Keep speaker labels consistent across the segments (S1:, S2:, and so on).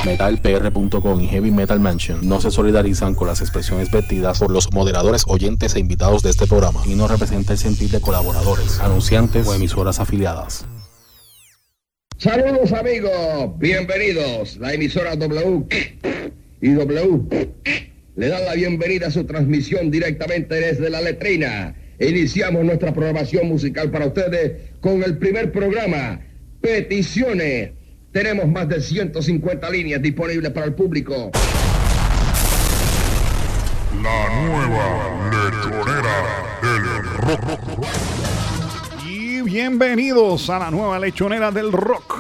S1: metalpr.com y Heavy Metal Mansion no se solidarizan con las expresiones vertidas por los moderadores, oyentes e invitados de este programa y no representa el sentir de colaboradores, anunciantes o emisoras afiliadas.
S2: Saludos amigos, bienvenidos. La emisora W y W le dan la bienvenida a su transmisión directamente desde la letrina. Iniciamos nuestra programación musical para ustedes con el primer programa, Peticiones. Tenemos más de 150 líneas disponibles para el público.
S3: La nueva lechonera del rock.
S4: Y bienvenidos a la nueva lechonera del rock.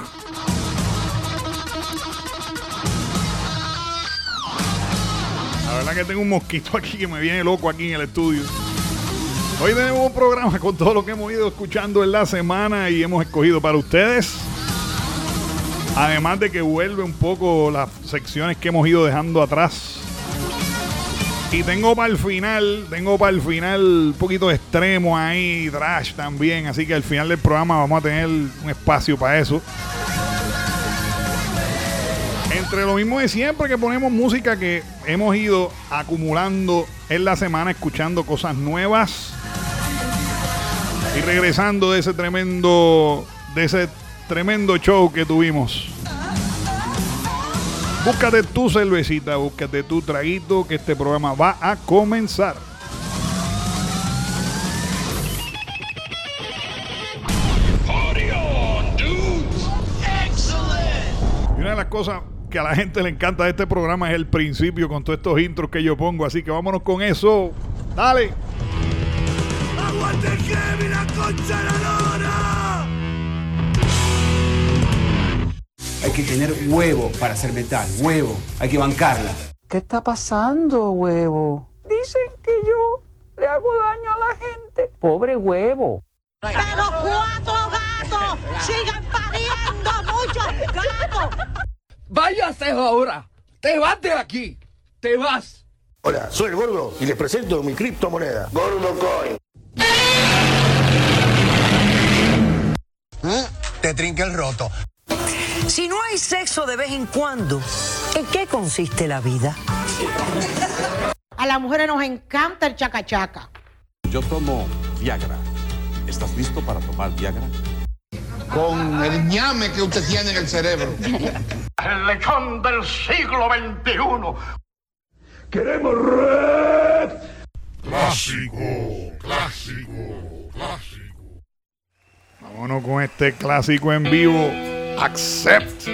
S4: La verdad que tengo un mosquito aquí que me viene loco aquí en el estudio. Hoy tenemos un programa con todo lo que hemos ido escuchando en la semana y hemos escogido para ustedes. Además de que vuelve un poco las secciones que hemos ido dejando atrás. Y tengo para el final un poquito de extremo ahí, thrash también. Así que al final del programa vamos a tener un espacio para eso. Entre lo mismo de siempre, que ponemos música que hemos ido acumulando en la semana, escuchando cosas nuevas. Y regresando de ese tremendo show que tuvimos. Búscate tu cervecita, búscate tu traguito, que este programa va a comenzar.
S3: Party on, dudes. Excellent.
S4: Y una de las cosas que a la gente le encanta de este programa es el principio con todos estos intros que yo pongo, así que vámonos con eso. ¡Dale!
S3: ¡Aguante Heavy, la concha de la lora!
S5: Hay que tener huevo para hacer metal, huevo, hay que bancarla.
S6: ¿Qué está pasando, huevo? Dicen que yo le hago daño a la gente. Pobre huevo.
S7: ¡Pero 4 gatos! ¡Sigan pariendo muchos gatos!
S8: ¡Váyase ahora! ¡Te vas de aquí! ¡Te vas!
S9: Hola, soy el Gordo y les presento mi criptomoneda. Gordo Coin.
S10: Te trinca el roto.
S7: Si no hay sexo de vez en cuando, ¿en qué consiste la vida?
S11: A las mujeres nos encanta el chacachaca.
S12: Yo tomo Viagra. ¿Estás listo para tomar Viagra?
S13: Con el ñame que usted tiene en el cerebro.
S14: El lechón del siglo XXI.
S3: ¡Queremos red! Clásico, clásico, clásico.
S4: Vámonos con este clásico en vivo. Accept.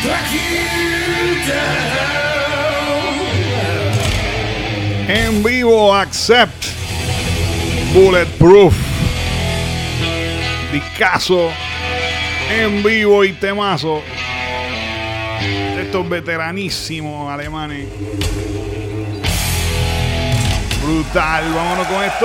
S4: En vivo, Accept, Bulletproof, discazo, en vivo y temazo. Estos veteranísimos alemanes. Brutal, vámonos con esto.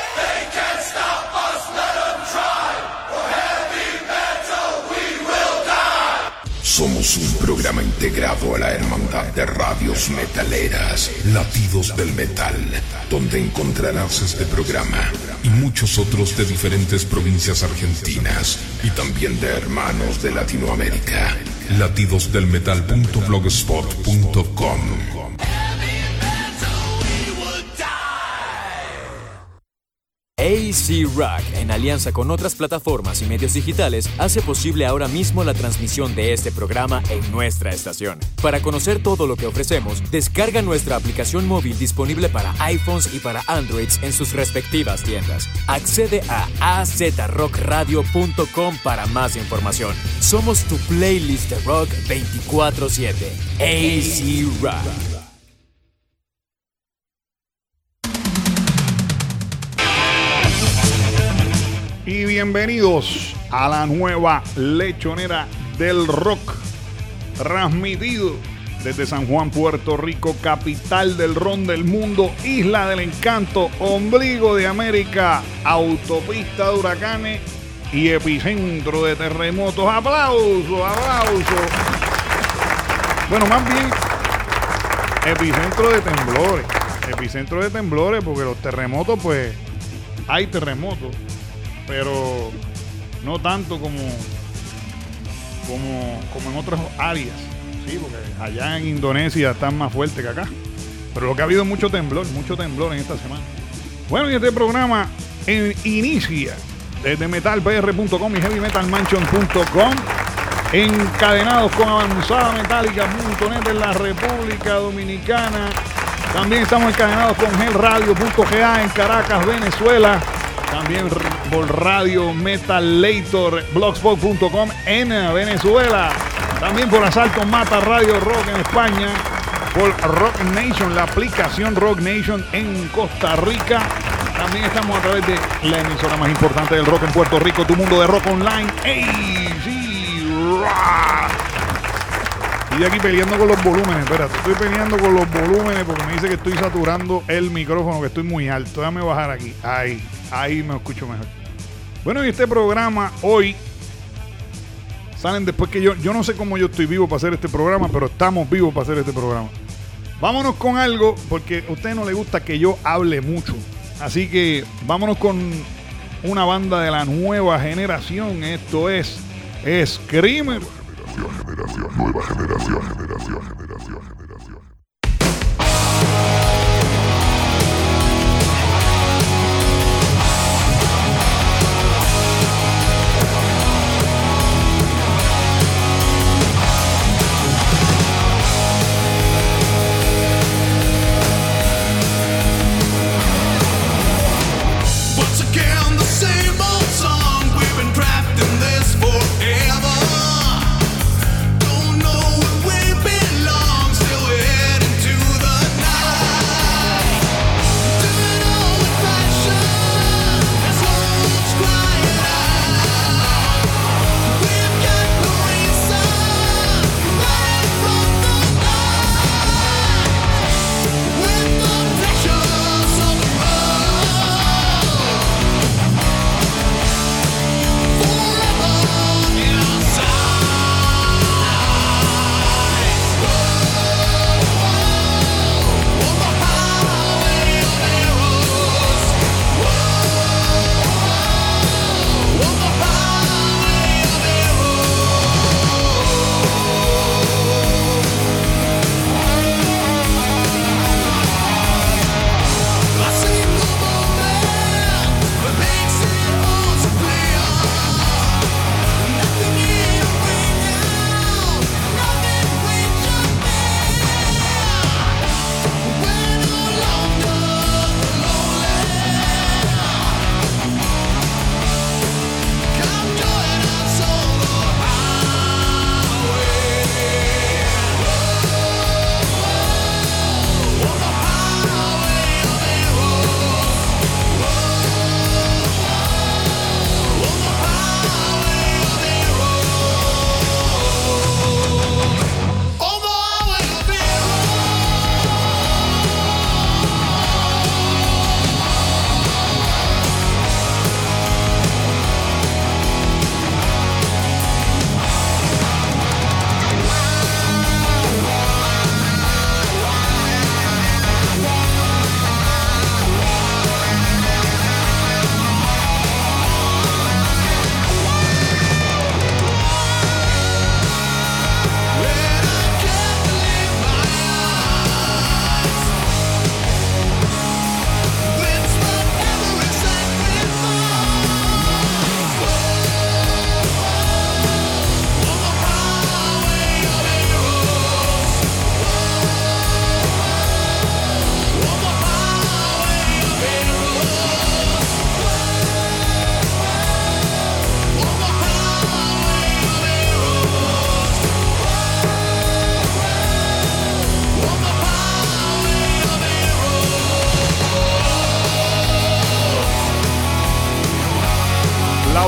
S10: Somos un programa integrado a la Hermandad de Radios Metaleras, Latidos del Metal, donde encontrarás este programa y muchos otros de diferentes provincias argentinas y también de hermanos de Latinoamérica. Latidosdelmetal.blogspot.com.
S15: AC Rock, en alianza con otras plataformas y medios digitales, hace posible ahora mismo la transmisión de este programa en nuestra estación. Para conocer todo lo que ofrecemos, descarga nuestra aplicación móvil disponible para iPhones y para Androids en sus respectivas tiendas. Accede a azrockradio.com para más información. Somos tu playlist de rock 24/7. AC Rock.
S4: Y bienvenidos a la nueva lechonera del rock, transmitido desde San Juan, Puerto Rico, capital del ron del mundo, isla del encanto, ombligo de América, autopista de huracanes y epicentro de terremotos. ¡Aplausos, aplausos! Bueno, más bien epicentro de temblores. Epicentro de temblores, porque los terremotos, pues, hay terremotos, pero no tanto como en otras áreas, sí, porque allá en Indonesia están más fuertes que acá. Pero lo que ha habido es mucho temblor en esta semana. Bueno, y este programa inicia desde metalpr.com y heavymetalmansion.com, encadenados con avanzadametallica.net en la República Dominicana. También estamos encadenados con hellradio.ga en Caracas, Venezuela. También por Radio Metalator, blogspot.com en Venezuela. También por Asalto Mata Radio Rock en España. Por Rock Nation, la aplicación Rock Nation en Costa Rica. También estamos a través de la emisora más importante del rock en Puerto Rico, Tu Mundo de Rock Online, AC Rock. Y de aquí peleando con los volúmenes. Espérate, estoy peleando con los volúmenes porque me dice que estoy saturando el micrófono, que estoy muy alto. Déjame bajar aquí. Ahí me escucho mejor. Bueno, y este programa hoy salen después que yo no sé cómo yo estoy vivo para hacer este programa, pero estamos vivos para hacer este programa. Vámonos con algo, porque a usted no le gusta que yo hable mucho. Así que vámonos con una banda de la nueva generación. Esto es Screamer.
S10: Nueva generación.
S3: Forever. Don't know where we belong. Still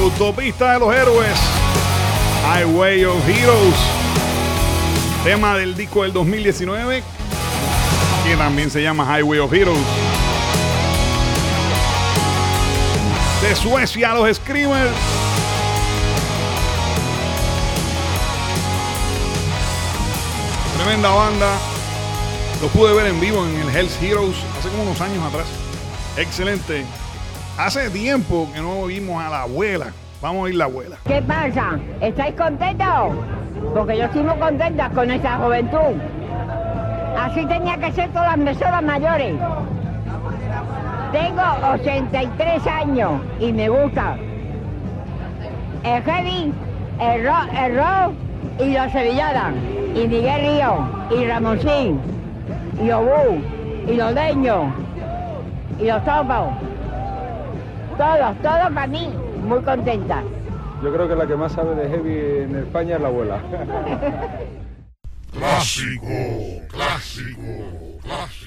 S4: Autopista de los Héroes, Highway of Heroes, tema del disco del 2019, que también se llama Highway of Heroes. De Suecia, los Screamers. Tremenda banda. Lo pude ver en vivo en el Hells Heroes hace como unos años atrás. Excelente. Hace tiempo que no vimos a la abuela. Vamos a ir la abuela.
S16: ¿Qué pasa? ¿Estáis contentos? Porque yo estoy muy contenta con esa juventud. Así tenía que ser todas las personas mayores. Tengo 83 años y me gusta el heavy, el rock y los sevillanas, y Miguel Río, y Ramoncín, y Obú, y los leños, y los topos. Todos para mí, muy contenta.
S17: Yo creo que la que más sabe de heavy en España es la abuela.
S10: Clásico, clásico, clásico.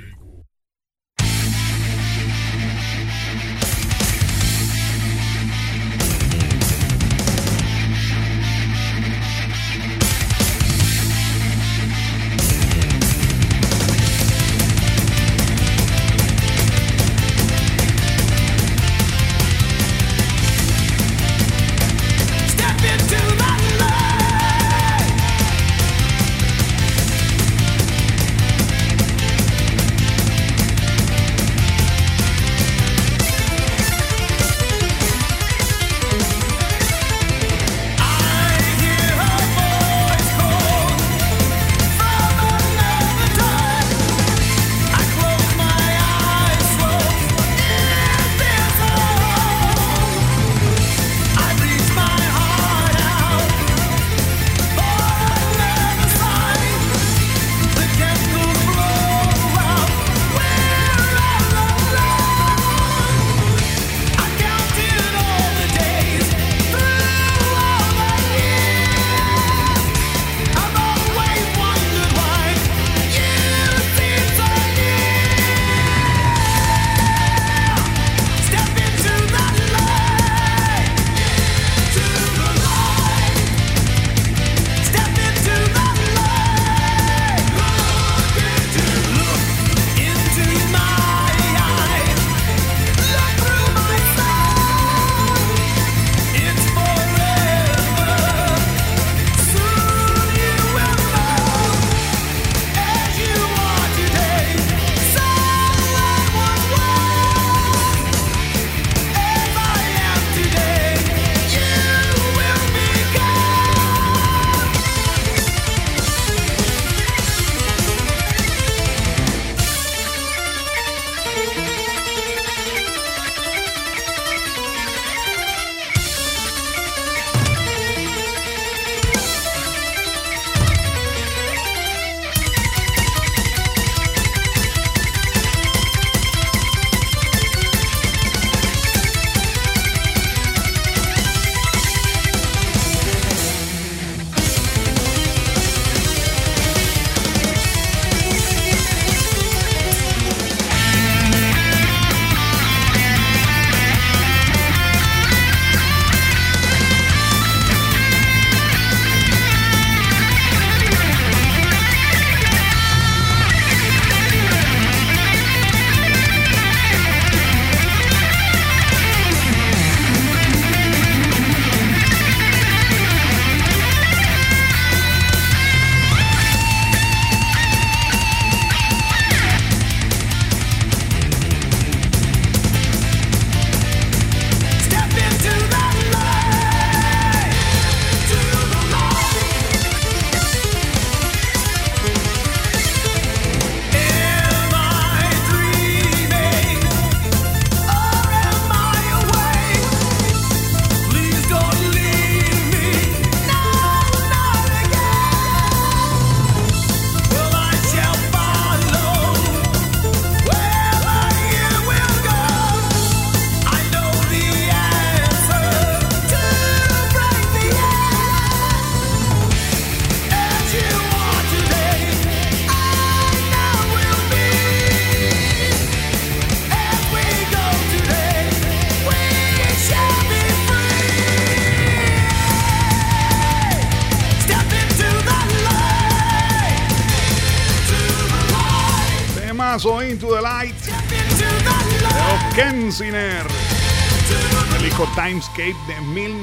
S4: Temazo Into the Light de los Kensiner. El disco Timescape de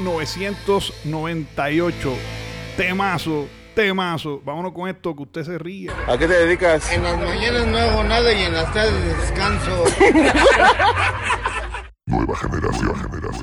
S4: 1998. Temazo. Vámonos con esto, que usted se ríe.
S18: ¿A qué te dedicas?
S19: En las mañanas no hago nada y en las tardes descanso.
S10: Nueva generación.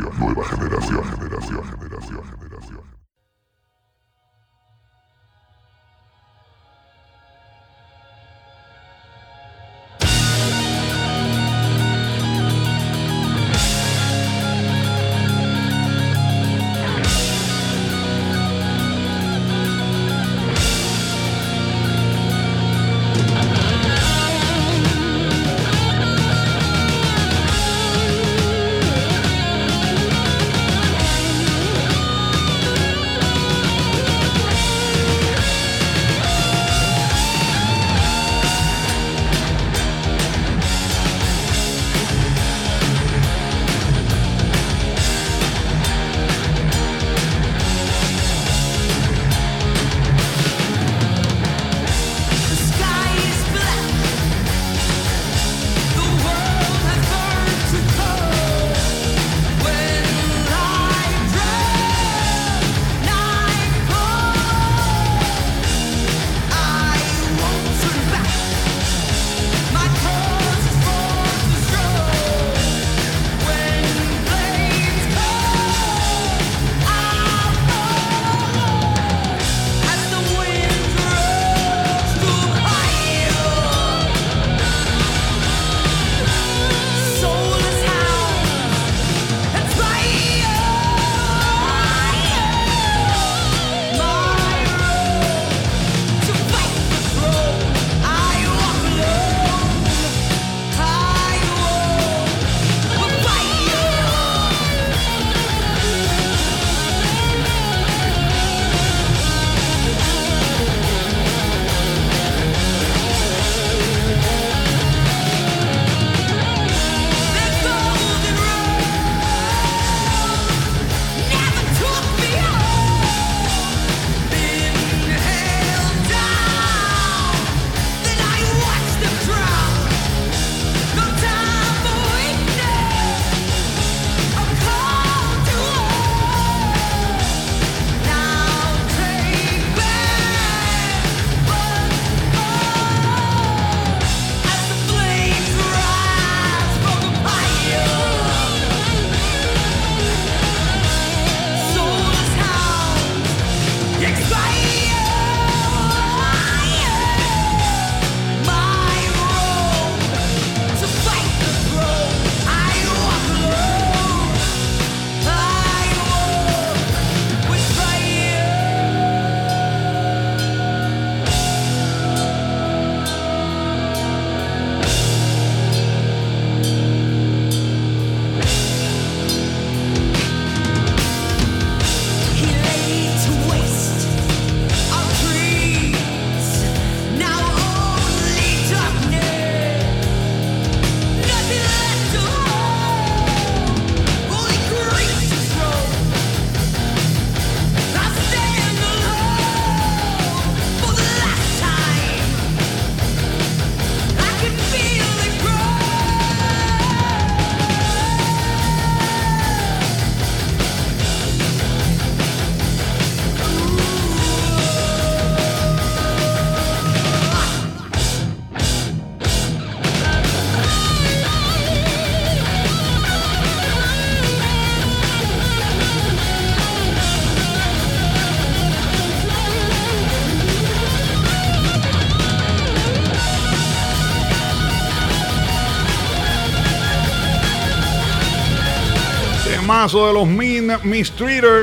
S4: temazo de los Mistreater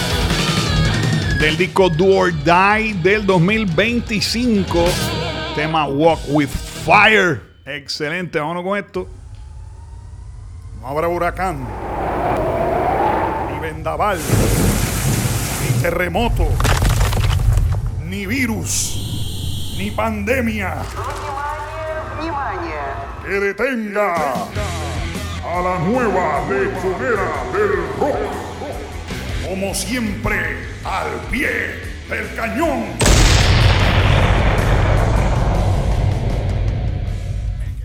S4: del disco Do or Die del 2025. Tema Walk with Fire. Excelente, vámonos con esto. No habrá huracán, ni vendaval, ni terremoto, ni virus, ni pandemia que detenga a la nueva letonera del rock. Como siempre, al pie del cañón.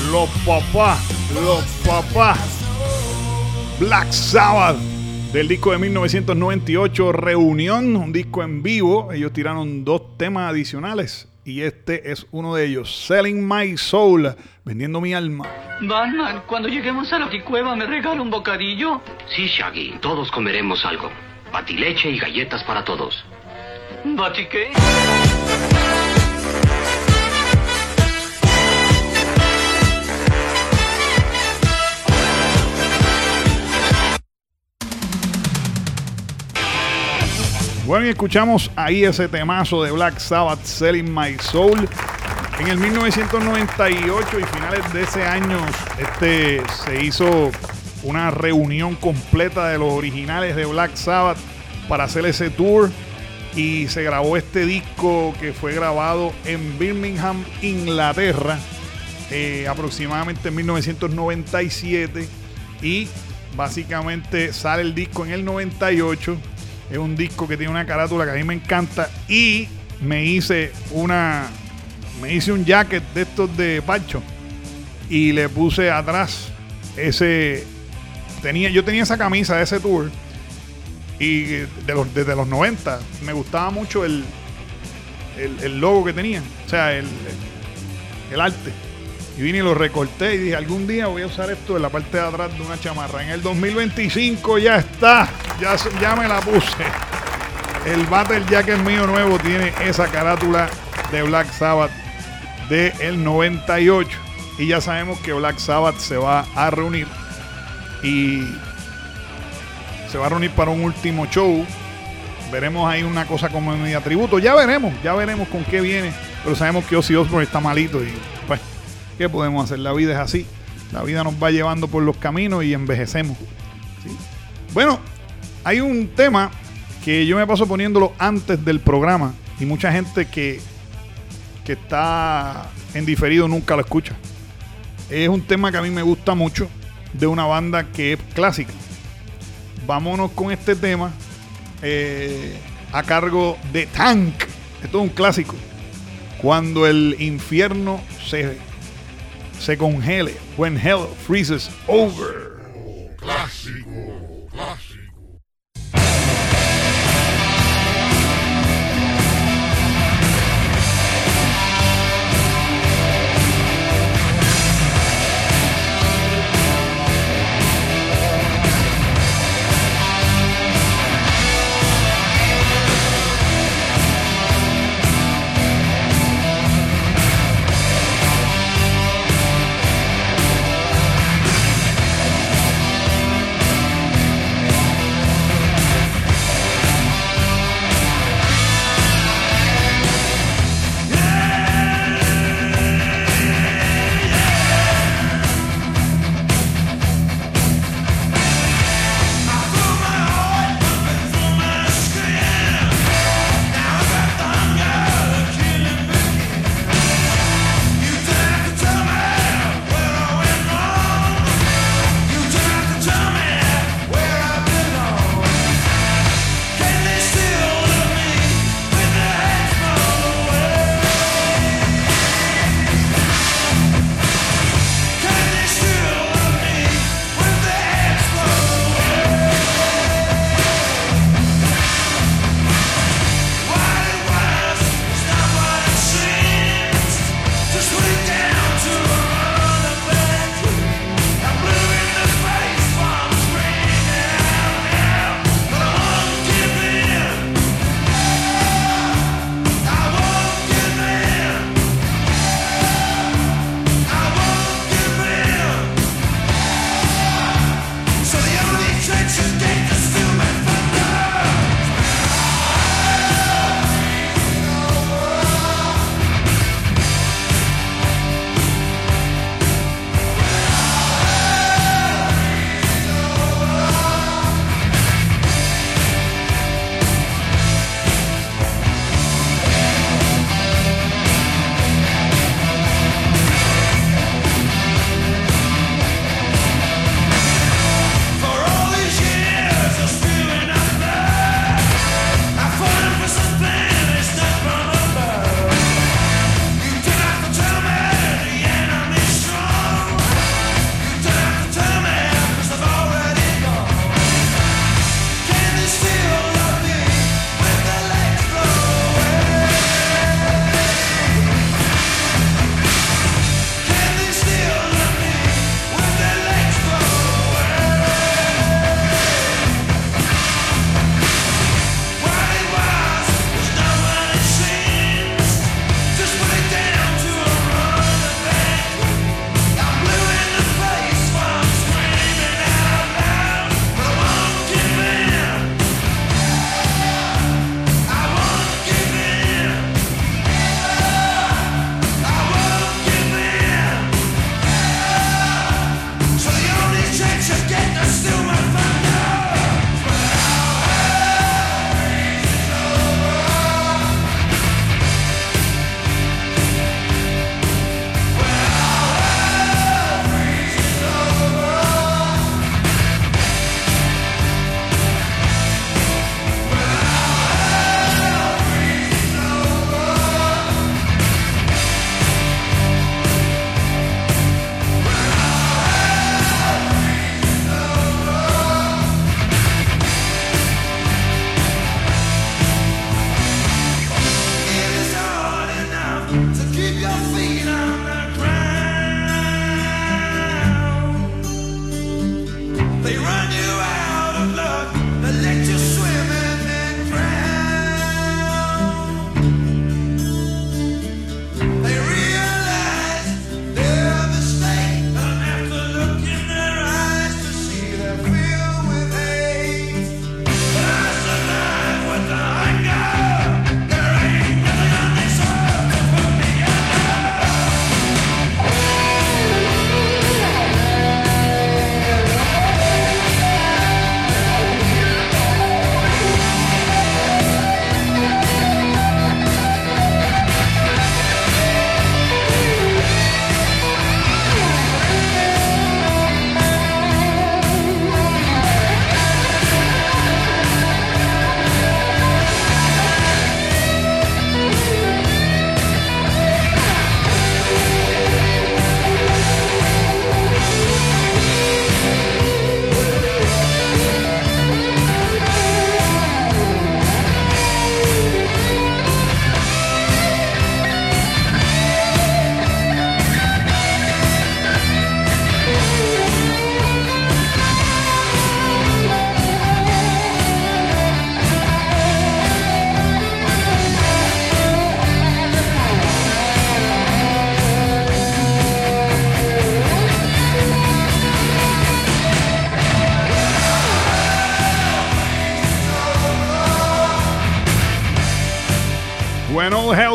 S4: Los papás. Black Sabbath, del disco de 1998, Reunión, un disco en vivo. Ellos tiraron 2 temas adicionales y este es uno de ellos, Selling My Soul, vendiendo mi alma.
S18: Batman, cuando lleguemos a la cueva, ¿me regala un bocadillo?
S20: Sí, Shaggy, todos comeremos algo. Batileche y galletas para todos.
S18: ¿Bati qué?
S4: Bueno, y escuchamos ahí ese temazo de Black Sabbath, Selling My Soul. En el 1998 y finales de ese año, se hizo una reunión completa de los originales de Black Sabbath para hacer ese tour. Y se grabó este disco que fue grabado en Birmingham, Inglaterra, aproximadamente en 1997. Y básicamente sale el disco en el 98. Es un disco que tiene una carátula que a mí me encanta. Y me hice un jacket de estos de Pacho. Y le puse atrás yo tenía esa camisa de ese tour. Y desde los 90 me gustaba mucho el logo que tenían. O sea, el arte. Y vine y lo recorté y dije, algún día voy a usar esto en la parte de atrás de una chamarra. En el 2025 ya está. Ya me la puse. El Battle Jacket mío nuevo tiene esa carátula de Black Sabbath del 98. Y ya sabemos que Black Sabbath se va a reunir. Y se va a reunir para un último show. Veremos ahí una cosa como en media tributo. Ya veremos con qué viene. Pero sabemos que Ozzy Osbourne está malito. Y pues, ¿qué podemos hacer? La vida es así. La vida nos va llevando por los caminos y envejecemos. ¿Sí? Bueno, hay un tema que yo me paso poniéndolo antes del programa. Y mucha gente que está en diferido nunca lo escucha. Es un tema que a mí me gusta mucho, de una banda que es clásica. Vámonos con este tema a cargo de Tank. Esto es un clásico. Cuando el infierno se congele. When hell freezes over.
S3: Clásico.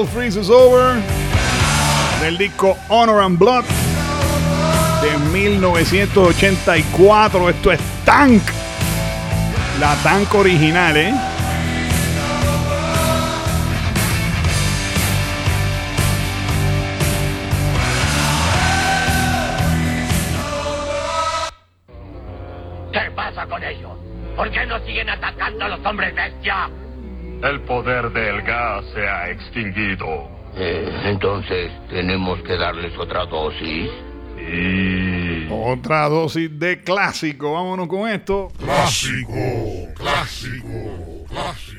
S4: Hell Freezes Over, del disco Honor and Blood de 1984. Esto es Tank, la Tank original, ¿eh?
S14: ¿Qué pasa con ellos? ¿Por qué no siguen atacando a los hombres bestia?
S12: El poder del gas se ha extinguido.
S13: Entonces, ¿tenemos que darles otra dosis?
S12: Sí.
S4: Otra dosis de clásico. Vámonos con esto.
S10: Clásico, clásico, clásico.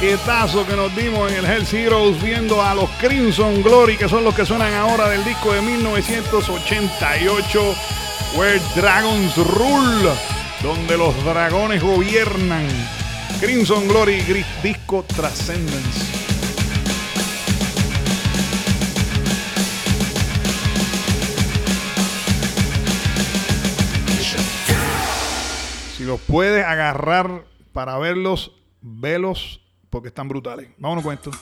S4: paquetazo que nos dimos en el Hell Heroes viendo a los Crimson Glory, que son los que suenan ahora del disco de 1988, Where Dragons Rule, donde los dragones gobiernan. Crimson Glory, disco Transcendence. Si los puedes agarrar para verlos, velos, porque están brutales. Vámonos con esto.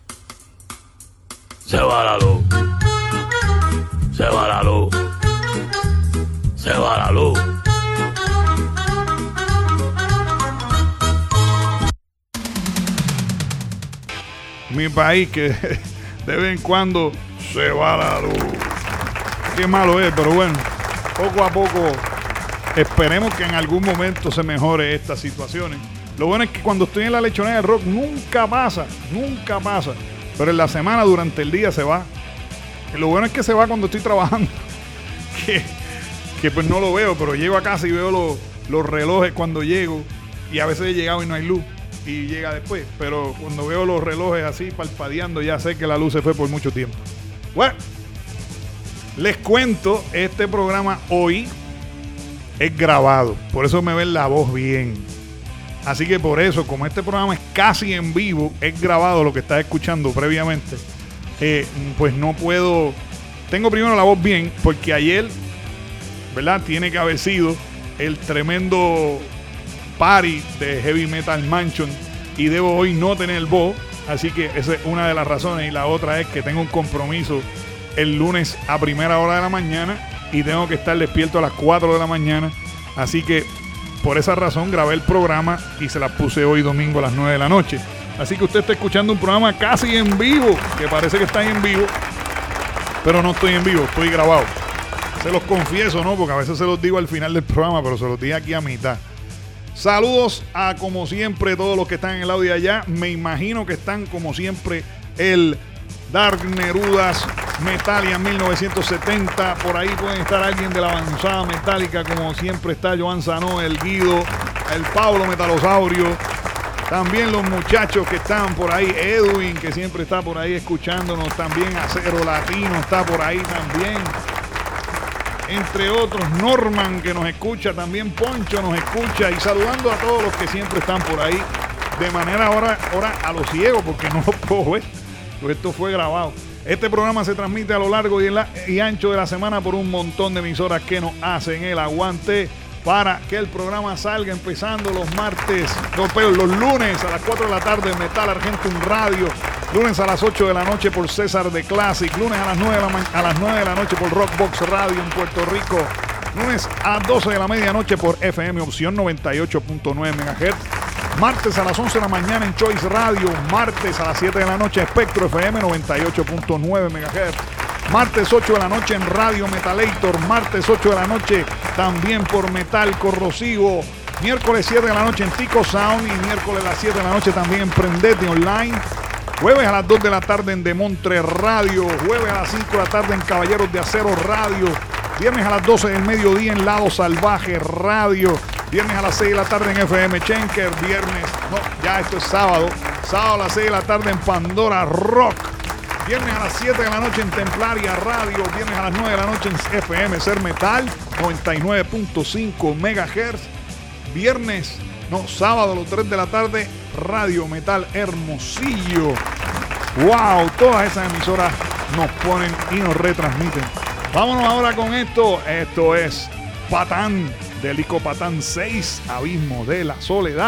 S14: Se va la luz. Se va la luz. Se va la luz.
S4: Mi país que de vez en cuando se va la luz. Qué malo es, pero bueno, poco a poco esperemos que en algún momento se mejore estas situaciones. Lo bueno es que cuando estoy en la lechonera del rock nunca pasa. Pero en la semana, durante el día se va. Y lo bueno es que se va cuando estoy trabajando. Que pues no lo veo, pero llego a casa y veo los relojes cuando llego. Y a veces he llegado y no hay luz. Y llega después. Pero cuando veo los relojes así parpadeando, ya sé que la luz se fue por mucho tiempo. Bueno, les cuento, este programa hoy es grabado. Por eso me ven la voz bien. Así que por eso, como este programa es casi en vivo, es grabado lo que estás escuchando previamente, pues no puedo... Tengo primero la voz bien, porque ayer, ¿verdad? Tiene que haber sido el tremendo party de Heavy Metal Mansion y debo hoy no tener voz, así que esa es una de las razones. Y la otra es que tengo un compromiso el lunes a primera hora de la mañana y tengo que estar despierto a las 4 de la mañana, así que por esa razón grabé el programa y se la puse hoy domingo a las 9 de la noche. Así que usted está escuchando un programa casi en vivo, que parece que está en vivo, pero no estoy en vivo, estoy grabado. Se los confieso, ¿no? Porque a veces se los digo al final del programa, pero se los dije aquí a mitad. Saludos a, como siempre, todos los que están en el audio allá. Me imagino que están, como siempre, el Dark Nerudas Metalia 1970. Por ahí pueden estar alguien de la avanzada metálica, como siempre está Joan Sanó, el Guido, el Pablo Metalosaurio. También los muchachos que están por ahí, Edwin, que siempre está por ahí escuchándonos. También Acero Latino está por ahí también. Entre otros, Norman, que nos escucha. También Poncho nos escucha. Y saludando a todos los que siempre están por ahí. De manera ahora a los ciegos, porque no lo puedo ver. Pues esto fue grabado. Este programa se transmite a lo largo y ancho de la semana por un montón de emisoras que nos hacen el aguante para que el programa salga empezando los lunes a las 4 de la tarde en Metal Argentum Radio, lunes a las 8 de la noche por César de Classic, lunes a las 9 de la noche por Rockbox Radio en Puerto Rico, lunes a 12 de la medianoche por FM Opción 98.9 MHz, martes a las 11 de la mañana en Choice Radio, martes a las 7 de la noche Espectro FM 98.9 MHz, martes 8 de la noche en Radio Metalator, martes 8 de la noche también por Metal Corrosivo, miércoles 7 de la noche en Tico Sound y miércoles a las 7 de la noche también en Prendete Online, jueves a las 2 de la tarde en Demontre Radio, jueves a las 5 de la tarde en Caballeros de Acero Radio, viernes a las 12 del mediodía en Lado Salvaje Radio, viernes a las 6 de la tarde en FM Schenker, esto es sábado a las 6 de la tarde en Pandora Rock, viernes a las 7 de la noche en Templaria Radio, viernes a las 9 de la noche en FM Ser Metal 99.5 MHz, sábado a las 3 de la tarde Radio Metal Hermosillo. Wow, todas esas emisoras nos ponen y nos retransmiten. Vámonos ahora con esto. Esto es Patán, del disco Patán 6, Abismo de la Soledad.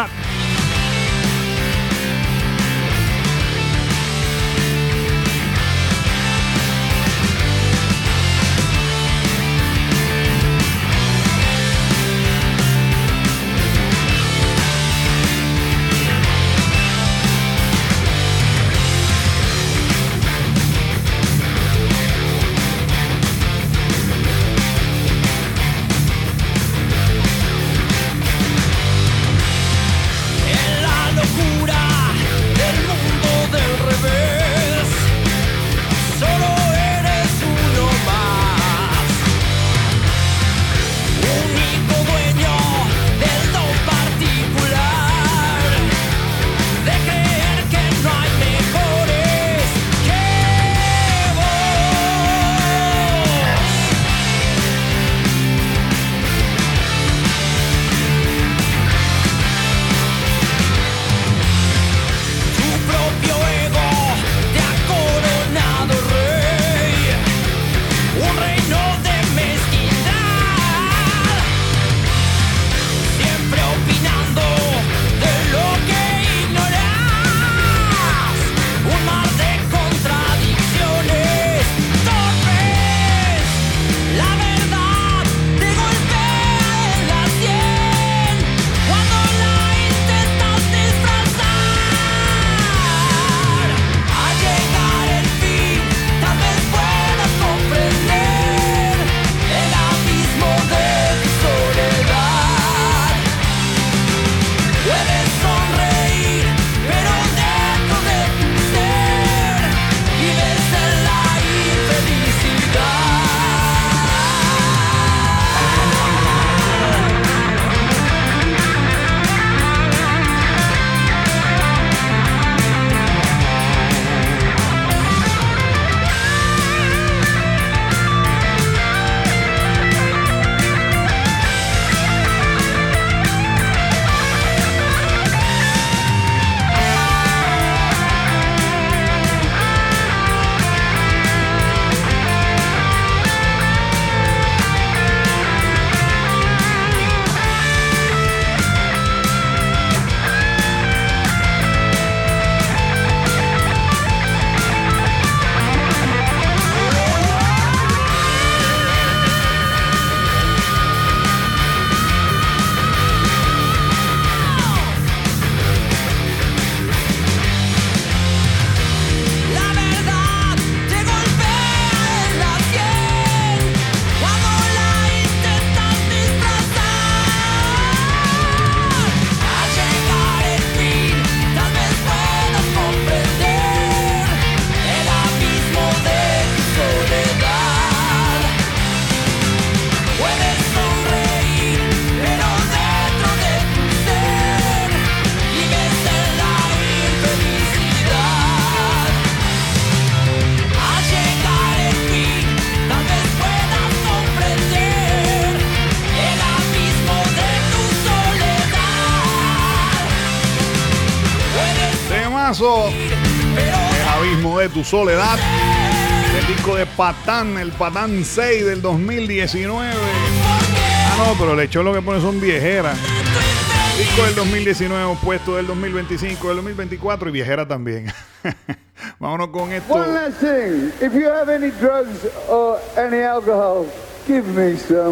S4: pasó? El abismo de tu soledad. El disco de Patán, el Patán 6 del 2019. No, pero le echó lo que pone son viejeras. Disco del 2019, puesto del 2025, del 2024 y viejera también. Vámonos con esto.
S17: One last thing. If you have any drugs or any alcohol, give me some.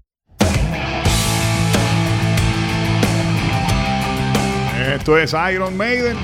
S4: Esto es Iron Maiden.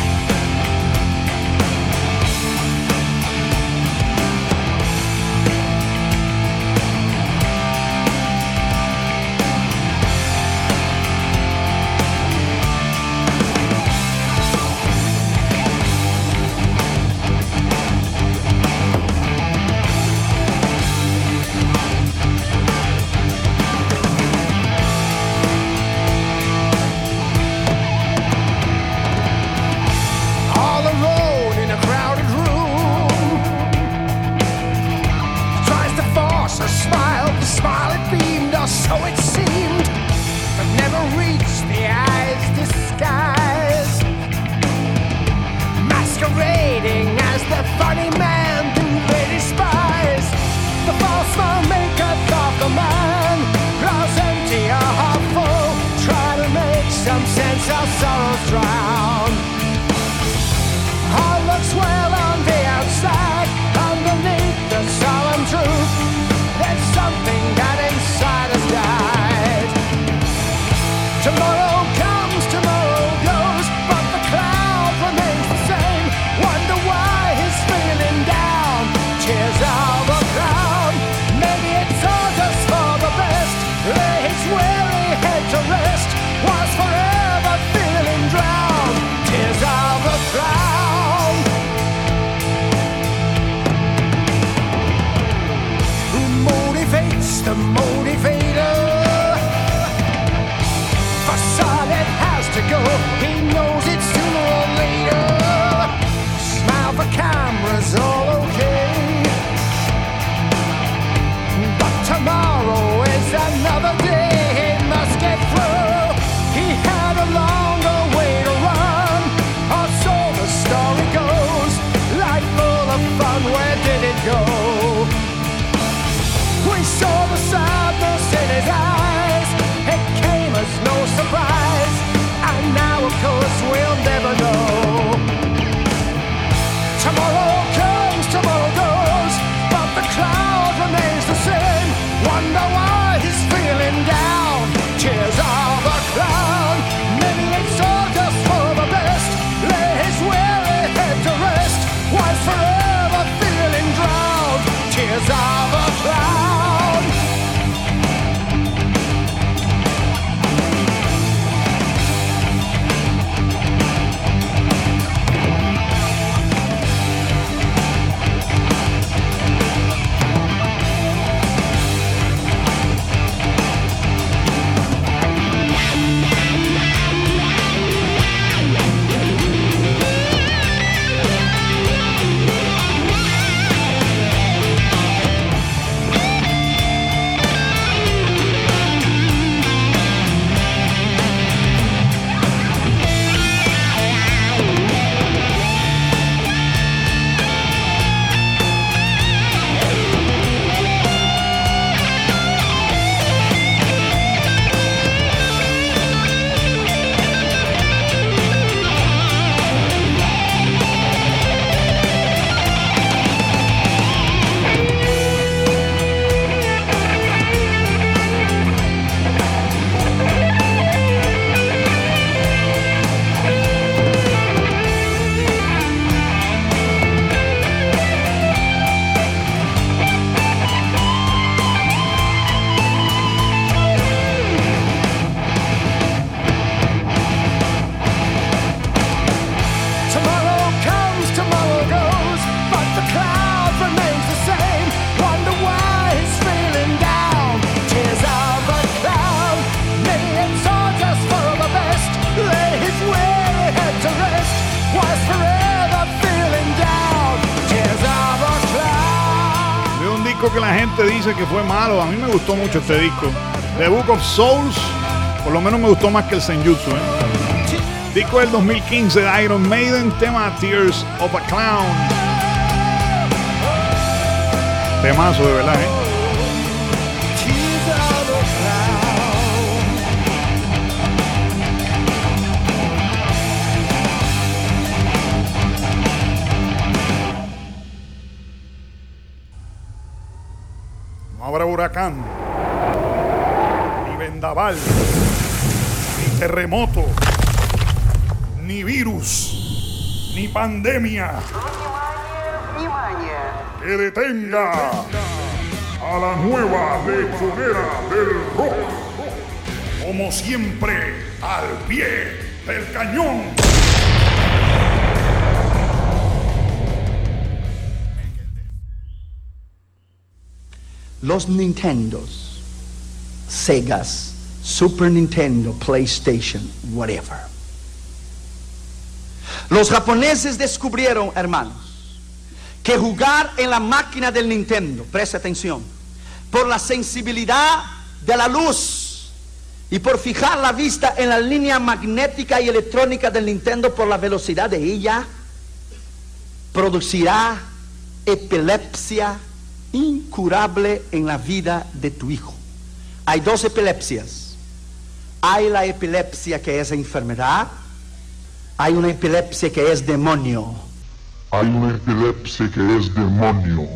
S4: Que la gente dice que fue malo. A mí me gustó mucho este disco. The Book of Souls, por lo menos me gustó más que el Senjutsu, Disco del 2015 de Iron Maiden, tema Tears of a Clown. Temazo de verdad, No habrá huracán, ni vendaval, ni terremoto, ni virus, ni pandemia que detenga a la nueva lechonera del rock. Como siempre, al pie del cañón.
S8: Los Nintendos, Segas, Super Nintendo, PlayStation, whatever. Los japoneses descubrieron, hermanos, que jugar en la máquina del Nintendo, presta atención, por la sensibilidad de la luz y por fijar la vista en la línea magnética y electrónica del Nintendo por la velocidad de ella, producirá epilepsia incurable en la vida de tu hijo. Hay dos epilepsias. Hay la epilepsia que es enfermedad. Hay una epilepsia que es demonio.
S10: Hay una epilepsia que es demonio.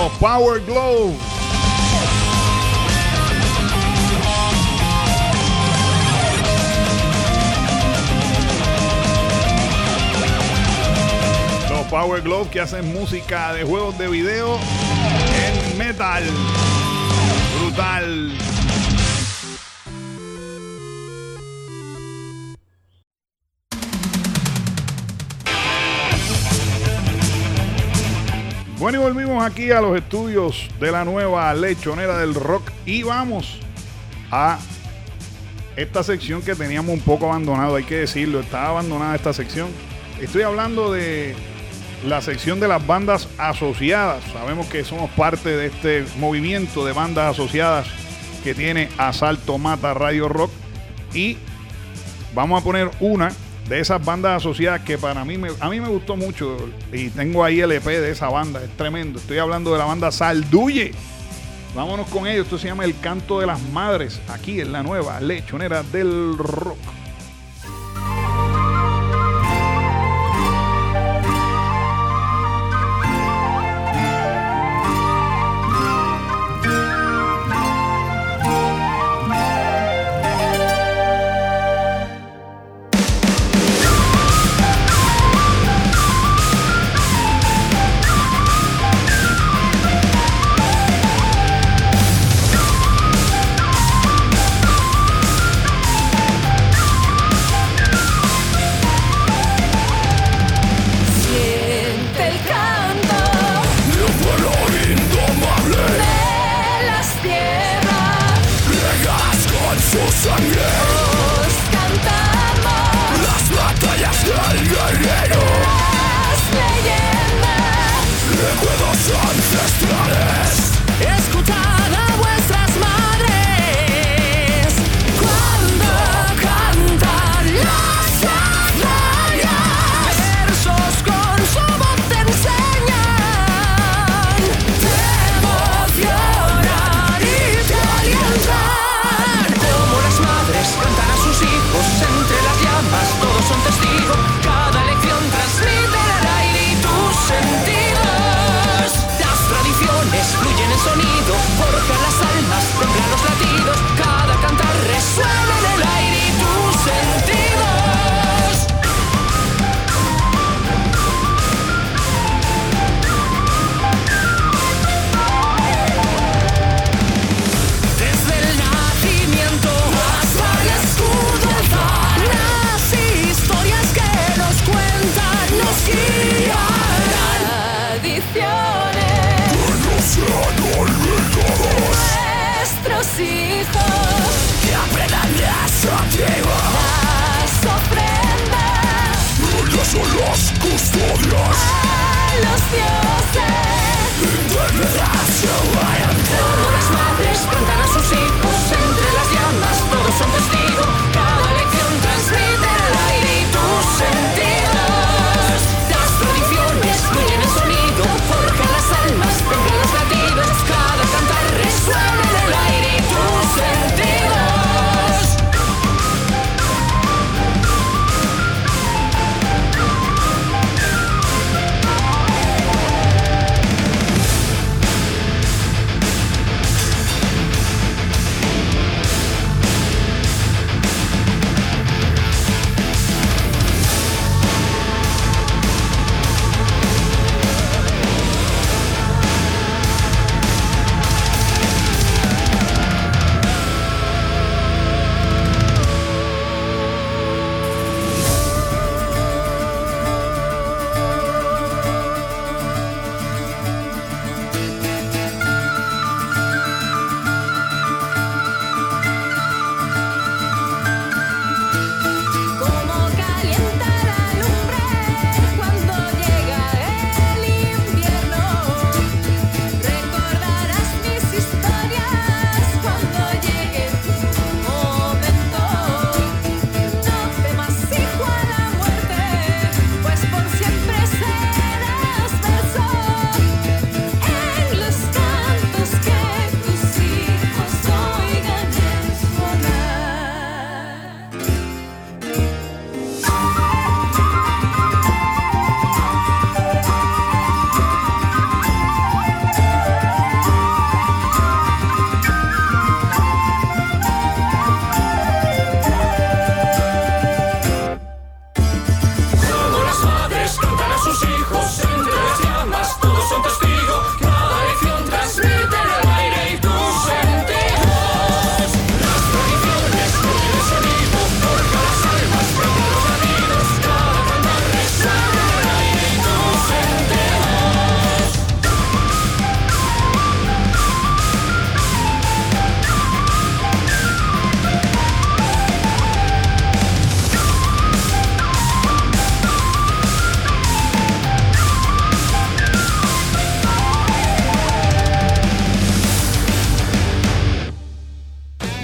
S4: Los Power Glove. Los Power Glove que hacen música de juegos de video en metal. Brutal. Bueno, y volvimos aquí a los estudios de la nueva Lechonera del Rock y vamos a esta sección que teníamos un poco abandonado, hay que decirlo, estaba abandonada esta sección. Estoy hablando de la sección de las bandas asociadas. Sabemos que somos parte de este movimiento de bandas asociadas que tiene Asalto Mata Radio Rock y vamos a poner una de esas bandas asociadas que para mí a mí me gustó mucho y tengo ahí el EP de esa banda, es tremendo. Estoy hablando de la banda Salduye. Vámonos con ellos. Esto se llama El Canto de las Madres, aquí en la nueva Lechonera del Rock.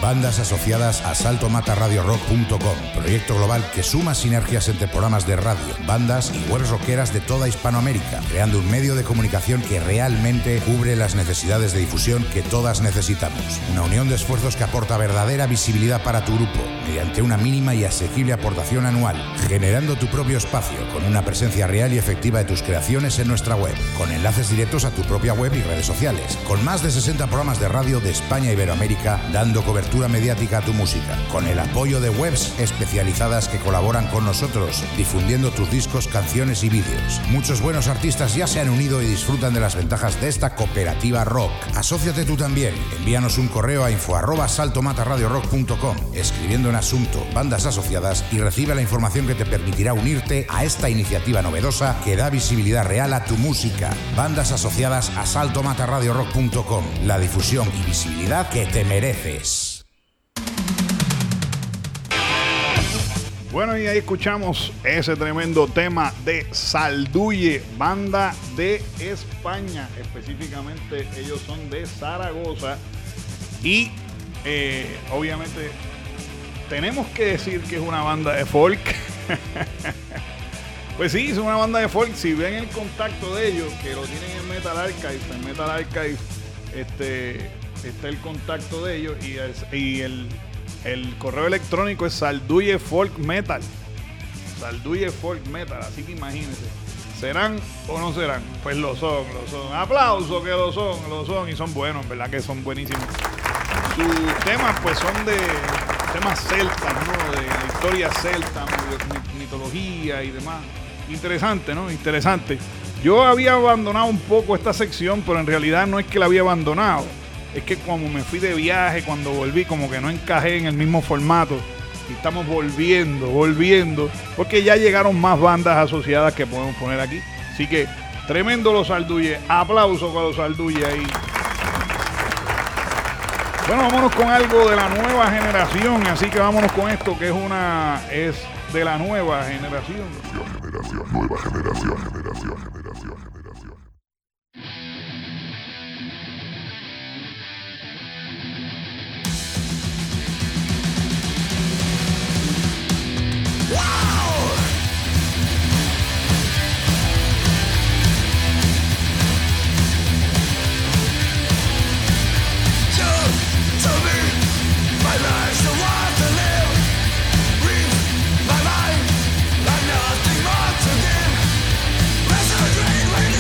S21: Bandas asociadas a saltomataradiorock.com, proyecto global que suma sinergias entre programas de radio, bandas y webs rockeras de toda Hispanoamérica, creando un medio de comunicación que realmente cubre las necesidades de difusión que todas necesitamos. Una unión de esfuerzos que aporta verdadera visibilidad para tu grupo, mediante una mínima y asequible aportación anual, generando tu propio espacio con una presencia real y efectiva de tus creaciones en nuestra web, con enlaces directos a tu propia web y redes sociales, con más de 60 programas de radio de España e Iberoamérica dando cobertura mediática a tu música, con el apoyo de webs especializadas que colaboran con nosotros, difundiendo tus discos, canciones y vídeos. Muchos buenos artistas ya se han unido y disfrutan de las ventajas de esta cooperativa rock. Asóciate tú también. Envíanos un correo a info@saltomataradiorock.com, escribiendo en asunto bandas asociadas, y recibe la información que te permitirá unirte a esta iniciativa novedosa que da visibilidad real a tu música. Bandas asociadas a saltomataradiorock.com, la difusión y visibilidad que te mereces.
S4: Bueno, y ahí escuchamos ese tremendo tema de Salduye, banda de España, específicamente ellos son de Zaragoza, y obviamente tenemos que decir que es una banda de folk. Pues sí, es una banda de folk. Si ven el contacto de ellos, que lo tienen en Metal Archive, está el contacto de ellos, y el correo electrónico es Salduye Folk Metal. Salduye Folk Metal, así que imagínense. ¿Serán o no serán? Pues lo son. Aplauso que lo son, y son buenos, en verdad que son buenísimos. Sus temas pues son de temas celtas, ¿no? De historia celta, mitología y demás. Interesante, ¿no? Interesante. Yo había abandonado un poco esta sección, pero en realidad no es que la había abandonado. Es que como me fui de viaje, cuando volví, como que no encajé en el mismo formato. Y estamos volviendo, porque ya llegaron más bandas asociadas que podemos poner aquí. Así que, tremendo los Salduye. Aplauso para los Salduye ahí. Bueno, vámonos con algo de la nueva generación. Así que vámonos con esto, que es de la nueva generación.
S10: Nueva generación.
S3: Like nothing more to give. Press a drain when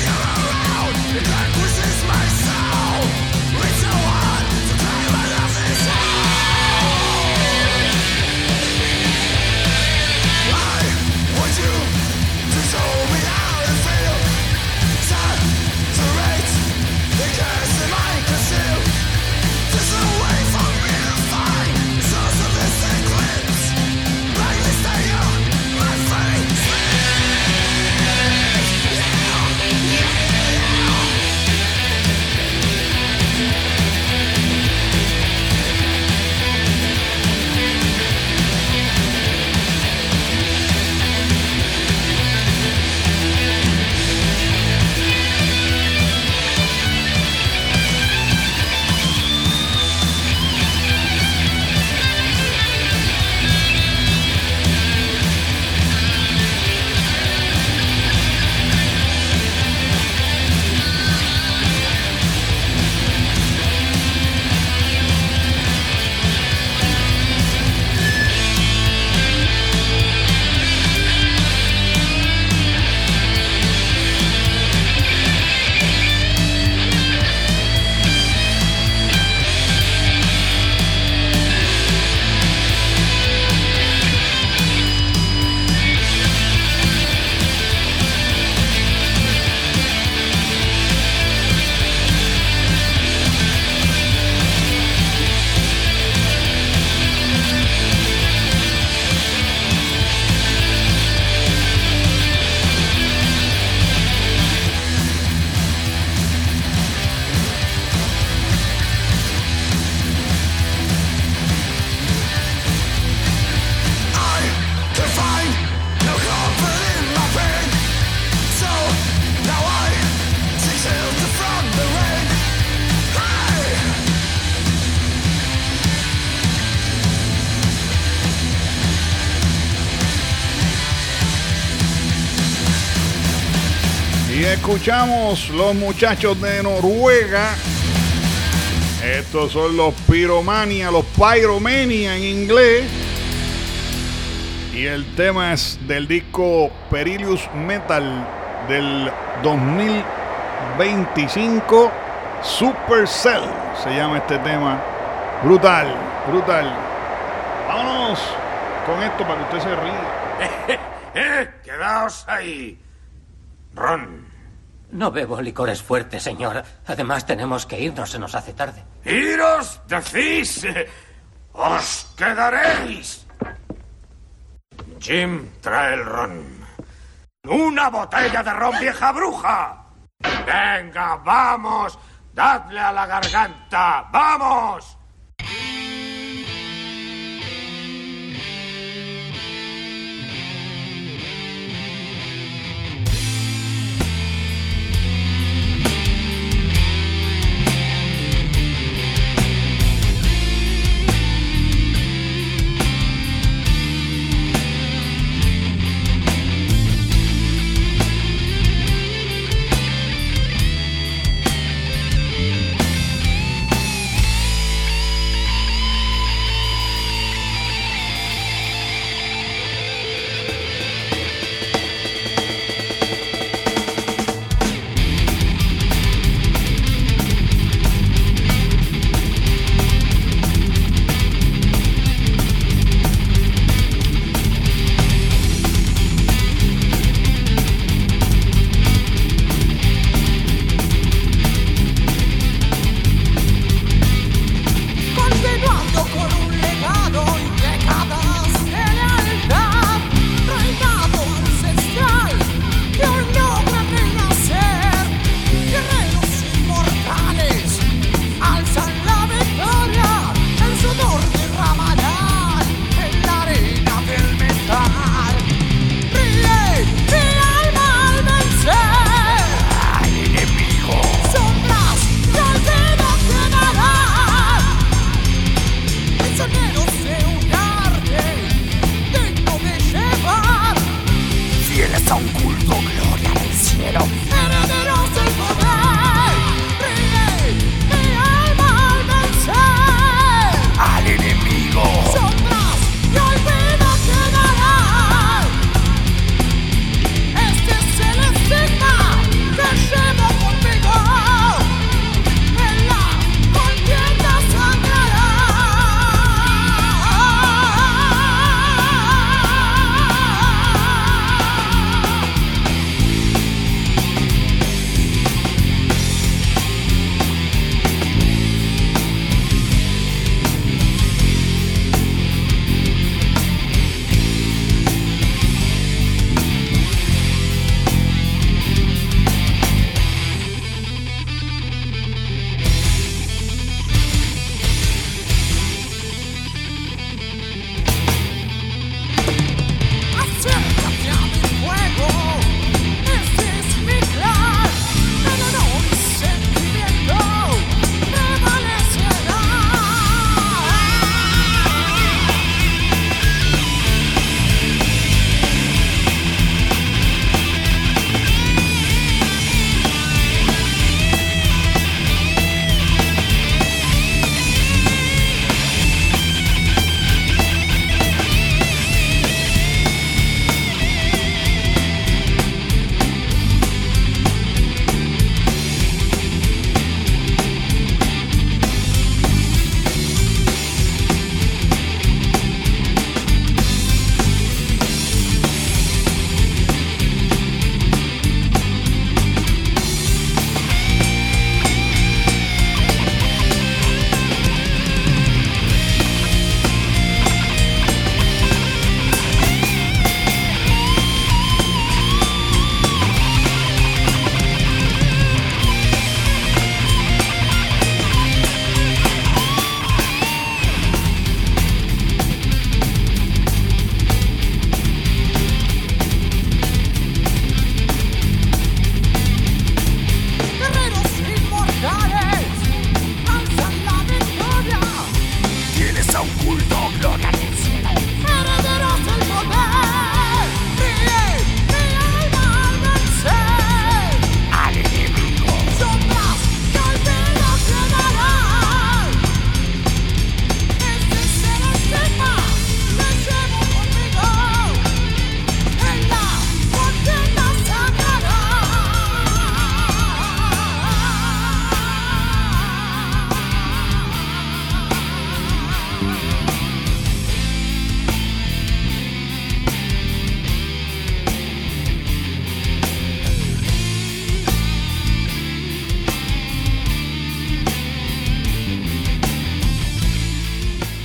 S4: Escuchamos los muchachos de Noruega. Estos son los Pyromania, los Pyromania en inglés. Y el tema es del disco Perillus Metal del 2025. Supercell se llama este tema. Brutal, brutal. Vámonos con esto para que usted se ríe.
S14: Quedaos ahí. Ron.
S1: No bebo licores fuertes, señor. Además, tenemos que irnos, se nos hace tarde.
S14: ¿Iros, decís? ¡Os quedaréis! Jim, trae el ron. ¡Una botella de ron, vieja bruja! ¡Venga, vamos! ¡Dadle a la garganta! ¡Vamos!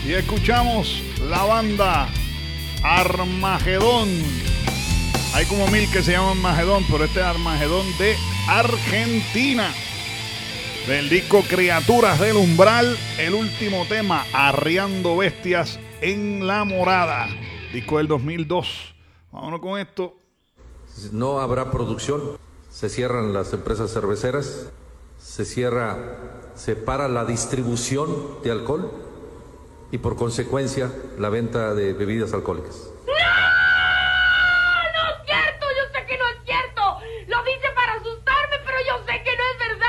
S4: Y escuchamos la banda Armagedón. Hay como 1000 que se llaman Armagedón, pero este es Armagedón de Argentina. Del disco Criaturas del Umbral, el último tema, Arriando Bestias en la Morada. Disco del 2002. Vámonos con esto.
S2: No habrá producción, se cierran las empresas cerveceras, se para la distribución de alcohol y por consecuencia la venta de bebidas alcohólicas.
S22: ¡No! ¡No es cierto! Yo sé que no es cierto. Lo dice para asustarme, pero yo sé que no es verdad.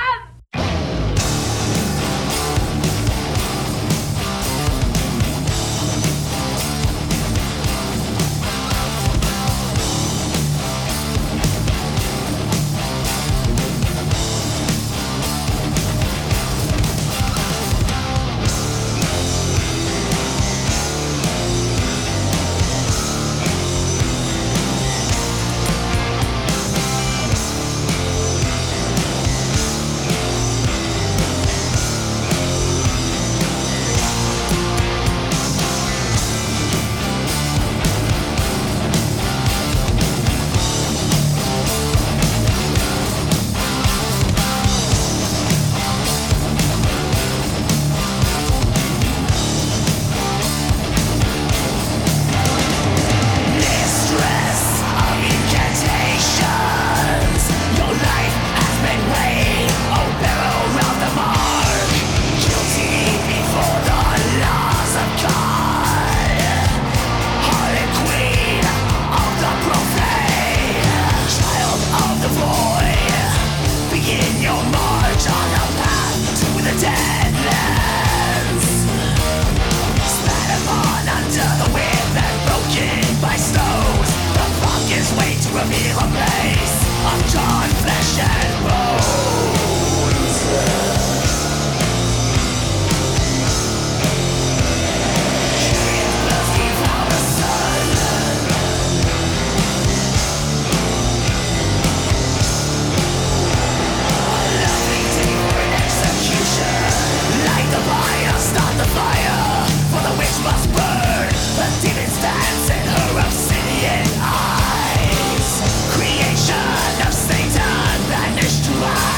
S22: Creation of Satan banished to us.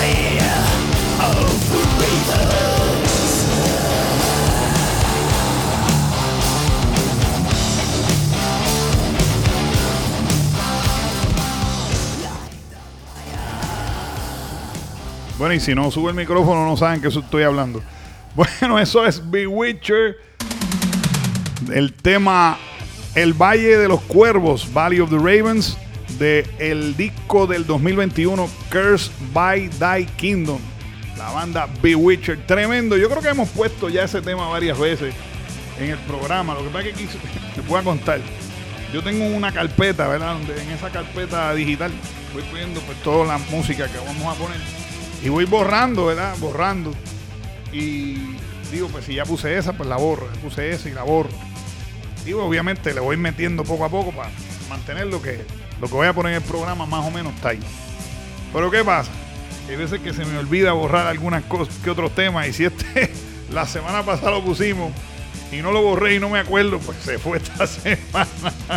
S4: Bueno, y si no sube el micrófono no saben que eso estoy hablando. Bueno, eso es Bewitcher. El tema El Valle de los Cuervos, Valley of the Ravens, de el disco del 2021 Cursed by Thy Kingdom. La banda Bewitcher, tremendo. Yo creo que hemos puesto ya ese tema varias veces en el programa. Lo que pasa es que les voy a contar. Yo tengo una carpeta, ¿verdad? Donde en esa carpeta digital voy poniendo pues toda la música que vamos a poner. Y voy borrando, ¿verdad? Borrando. Y digo, pues si ya puse esa, pues la borro. Ya puse esa y la borro. Digo, obviamente le voy metiendo poco a poco para mantener lo que voy a poner en el programa más o menos está ahí. Pero ¿qué pasa? Hay veces que se me olvida borrar algunas cosas que otros temas. Y si la semana pasada lo pusimos y no lo borré y no me acuerdo, pues se fue esta semana.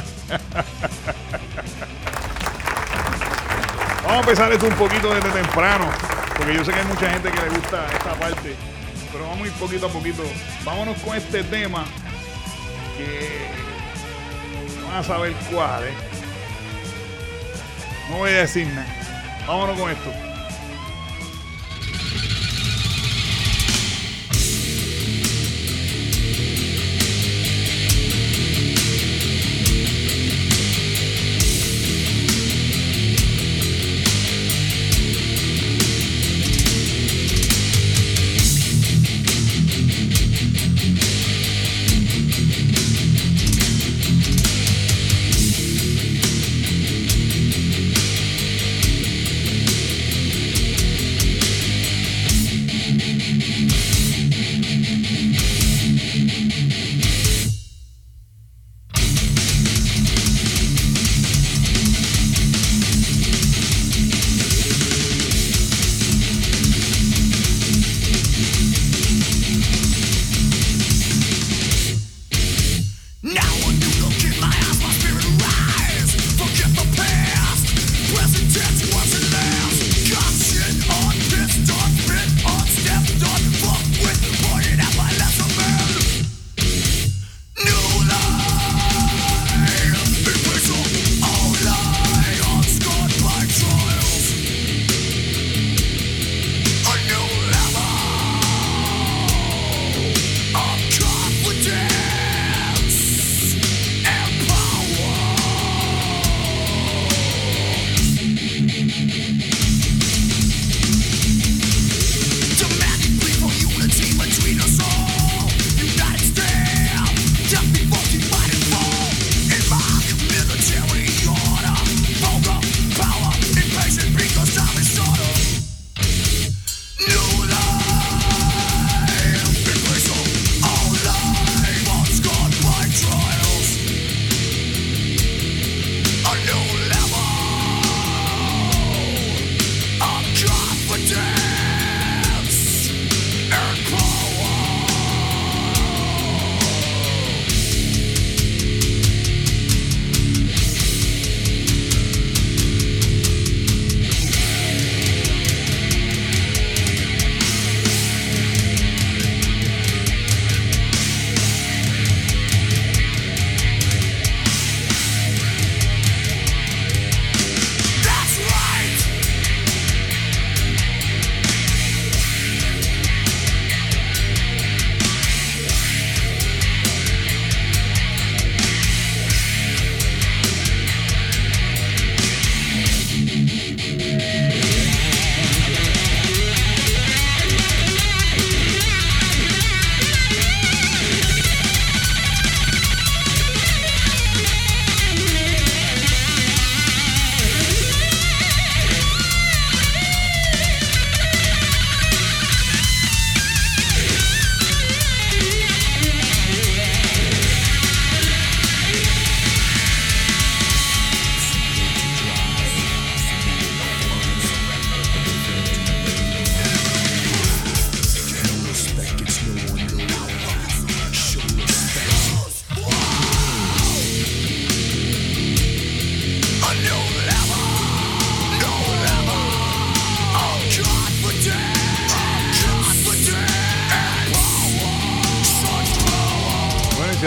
S4: Vamos a empezar esto un poquito desde temprano, porque yo sé que hay mucha gente que le gusta esta parte, pero vamos a ir poquito a poquito. Vámonos con este tema que van a saber cuál, ¿eh? No voy a decir nada. Vámonos con esto.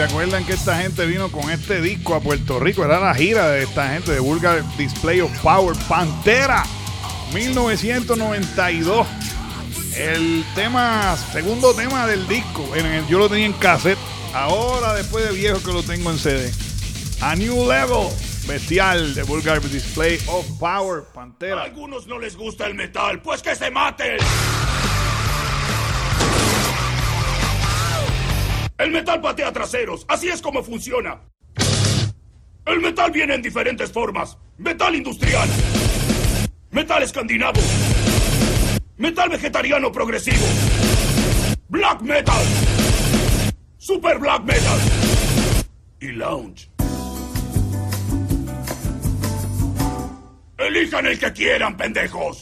S4: ¿se acuerdan que esta gente vino con este disco a Puerto Rico? Era la gira de esta gente, de Vulgar Display of Power, Pantera, 1992. El tema, segundo tema del disco, yo lo tenía en cassette, ahora después de viejo que lo tengo en CD. A New Level, bestial, de Vulgar Display of Power, Pantera.
S14: A algunos no les gusta el metal, pues que se maten. El metal patea traseros, así es como funciona. El metal viene en diferentes formas. Metal industrial, metal escandinavo, metal vegetariano progresivo, black metal, super black metal y lounge. Elijan el que quieran, pendejos.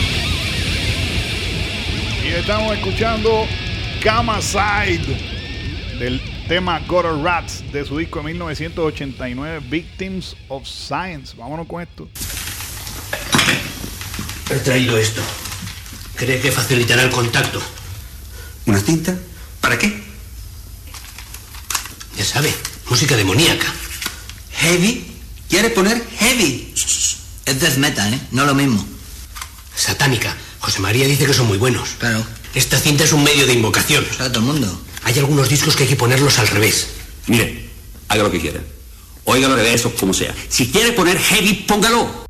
S4: Estamos escuchando Gamma Side del tema Gutter Rats de su disco de 1989, Victims of Science. Vámonos con esto.
S5: He traído esto. ¿Cree que facilitará el contacto?
S6: ¿Una cinta? ¿Para qué?
S5: Ya sabe, música demoníaca.
S6: ¿Heavy? ¿Quiere poner heavy? Es death metal, ¿eh? No lo mismo.
S5: Satánica. José María dice que son muy buenos.
S6: Claro.
S5: Esta cinta es un medio de invocación.
S6: Para todo el mundo.
S5: Hay algunos discos que hay que ponerlos al revés.
S6: Mire, haga lo que quiera. Óigalo de eso como sea. Si quiere poner heavy, póngalo.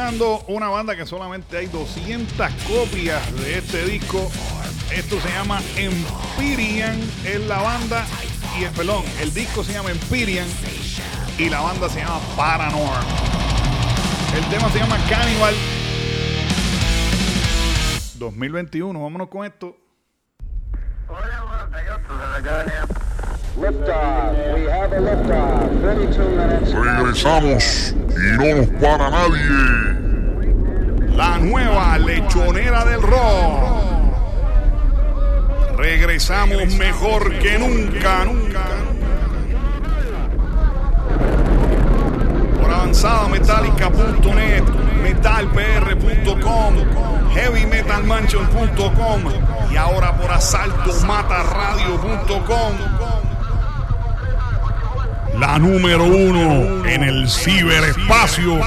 S4: escuchando una banda que solamente hay 200 copias de este disco. Esto se llama Empyrean, es la banda, el disco se llama Empyrean y la banda se llama Paranorm. El tema se llama Cannibal. 2021, vámonos con esto.
S3: Regresamos y no nos para nadie.
S4: La nueva lechonera del rock. Regresamos mejor que nunca. Por avanzadametallica.net, metalpr.com, heavymetalmansion.com y ahora por asaltomatarradio.com. La número 1 en el ciberespacio.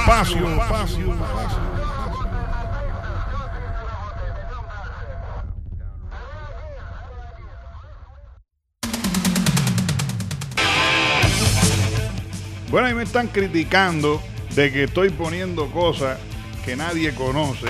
S4: Bueno, ahí me están criticando de que estoy poniendo cosas que nadie conoce.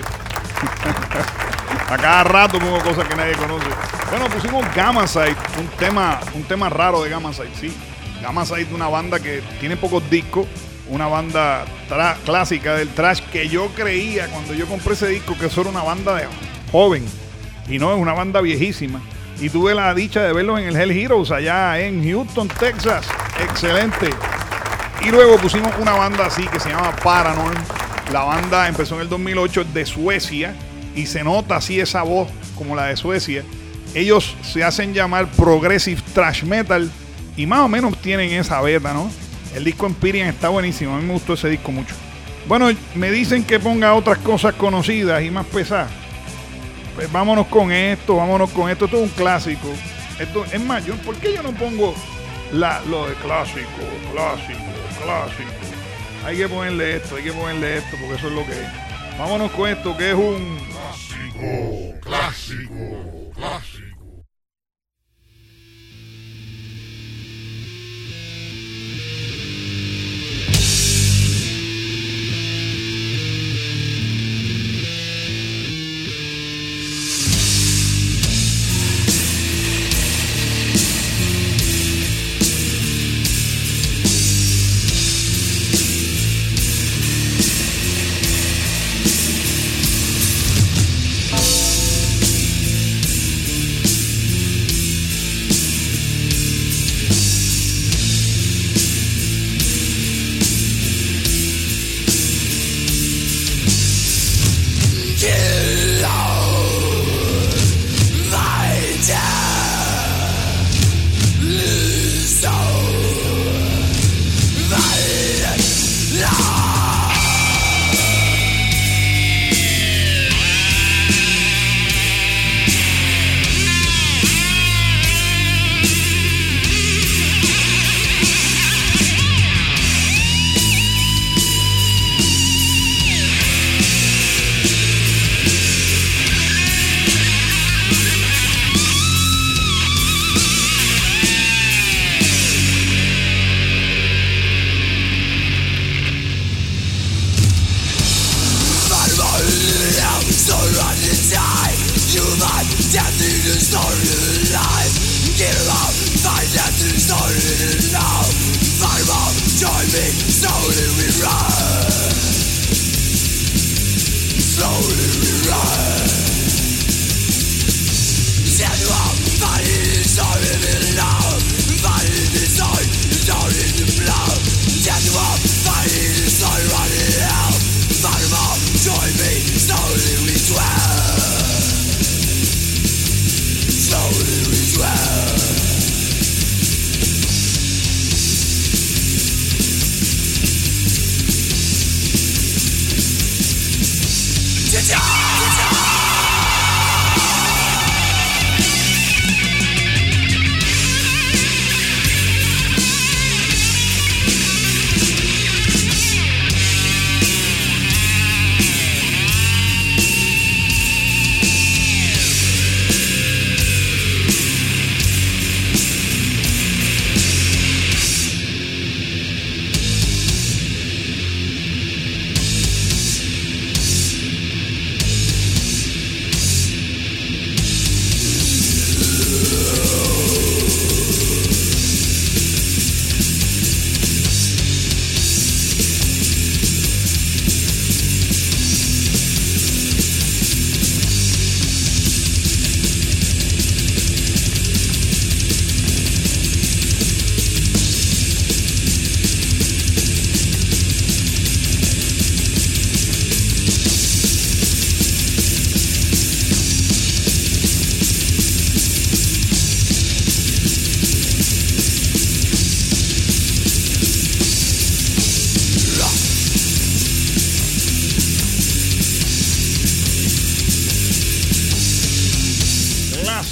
S4: A cada rato pongo cosas que nadie conoce. Bueno, pusimos Gamasite, un tema raro de Gamasite, sí. Gamasite es una banda que tiene pocos discos, una banda clásica del thrash que yo creía cuando yo compré ese disco que eso era una banda de joven. Y no, es una banda viejísima. Y tuve la dicha de verlos en el Hell Heroes allá en Houston, Texas. Excelente. Y luego pusimos una banda así que se llama Paranorm. La banda empezó en el 2008 de Suecia y se nota así esa voz como la de Suecia. Ellos se hacen llamar Progressive Thrash Metal y más o menos tienen esa beta, ¿no? El disco Empyrean está buenísimo, a mí me gustó ese disco mucho. Bueno, me dicen que ponga otras cosas conocidas y más pesadas. Pues vámonos con esto. Esto es un clásico. Esto, es más, ¿por qué yo no pongo lo de clásico? Hay que ponerle esto, porque eso es lo que es. Vámonos con esto, que es un clásico.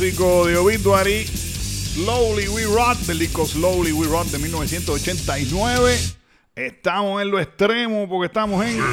S4: clásico de Obituary, Slowly We Rot, del disco Slowly We Rot de 1989. Estamos en lo extremo porque estamos en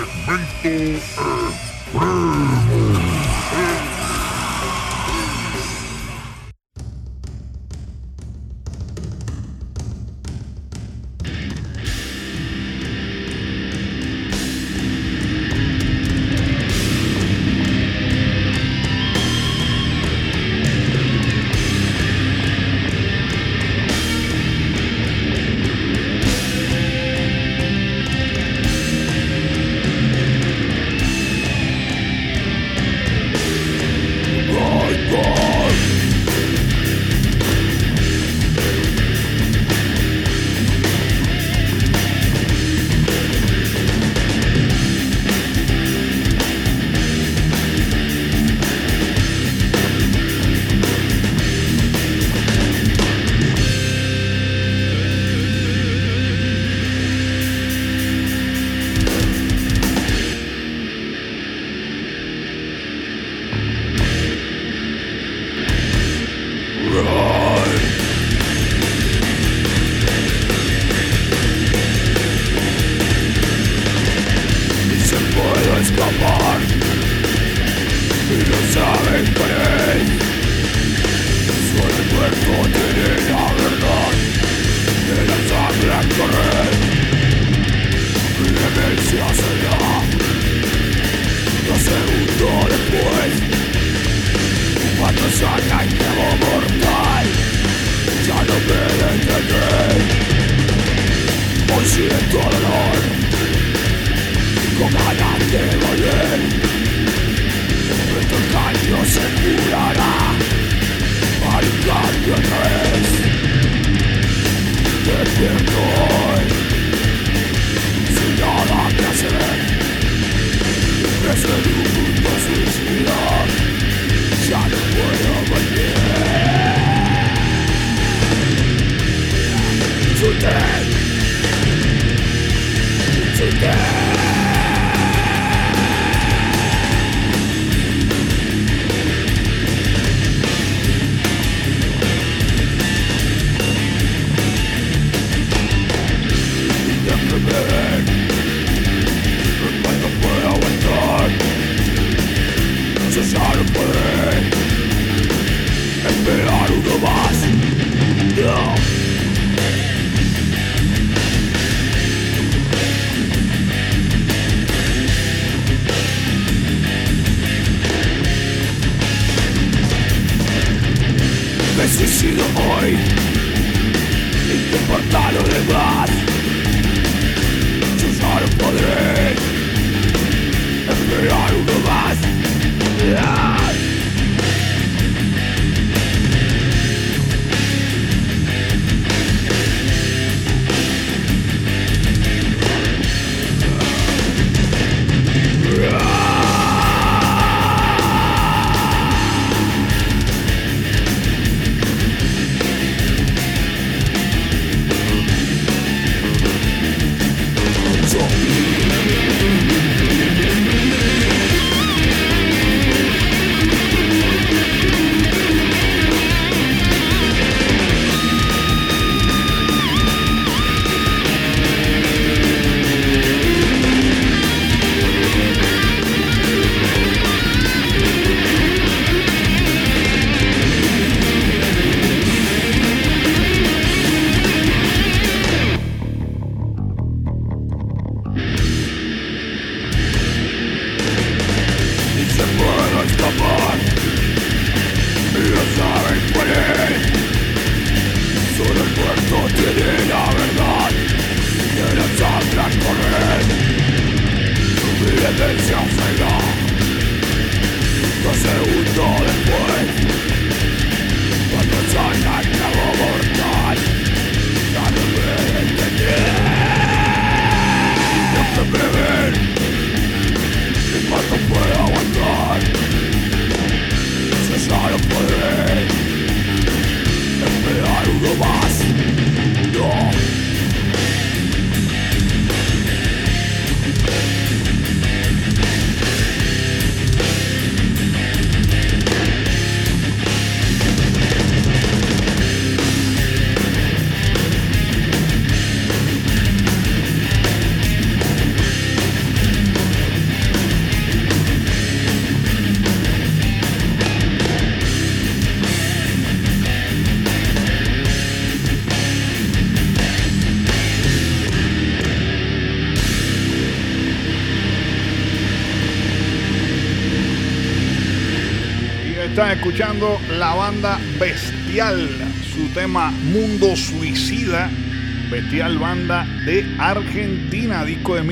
S4: Están escuchando la banda Bestial, su tema Mundo Suicida. Bestial, banda de Argentina, disco de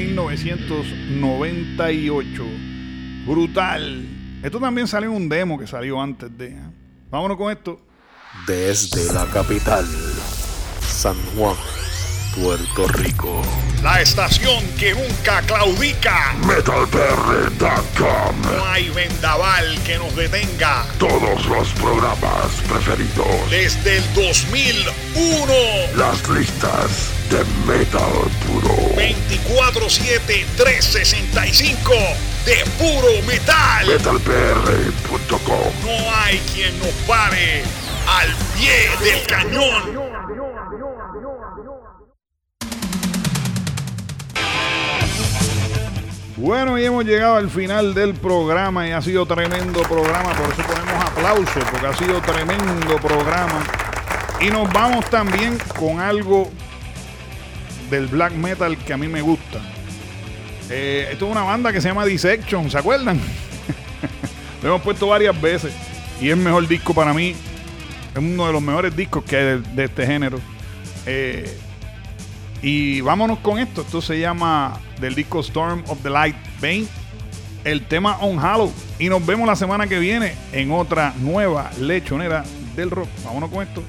S4: 1998. Brutal. Esto también salió en un demo que salió antes de. Vámonos con esto.
S12: Desde la capital, San Juan, Puerto Rico.
S4: La estación que nunca claudica.
S10: MetalPR.com.
S4: No hay vendaval que nos detenga.
S10: Todos los programas preferidos.
S4: Desde el 2001.
S10: Las listas de metal puro.
S4: 24/7, 365 de puro metal.
S10: MetalPR.com.
S4: No hay quien nos pare al pie del cañón. Bueno, y hemos llegado al final del programa y ha sido tremendo programa, por eso ponemos aplausos, porque ha sido tremendo programa. Y nos vamos también con algo del black metal que a mí me gusta. Esto es una banda que se llama Dissection, ¿se acuerdan? Lo hemos puesto varias veces y es el mejor disco para mí. Es uno de los mejores discos que hay de este género. Y vámonos con esto. Esto se llama del disco Storm of the Light Bane, el tema On Hollow. Y nos vemos la semana que viene en otra nueva lechonera del rock. Vámonos con esto.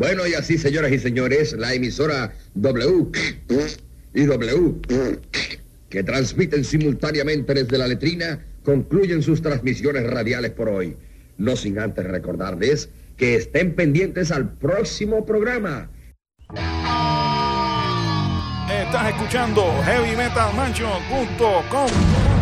S7: Bueno, y así, señoras y señores, la emisora W y W, que transmiten simultáneamente desde la letrina, concluyen sus transmisiones radiales por hoy. No sin antes recordarles que estén pendientes al próximo programa.
S4: Estás escuchando HeavyMetalMansion.com.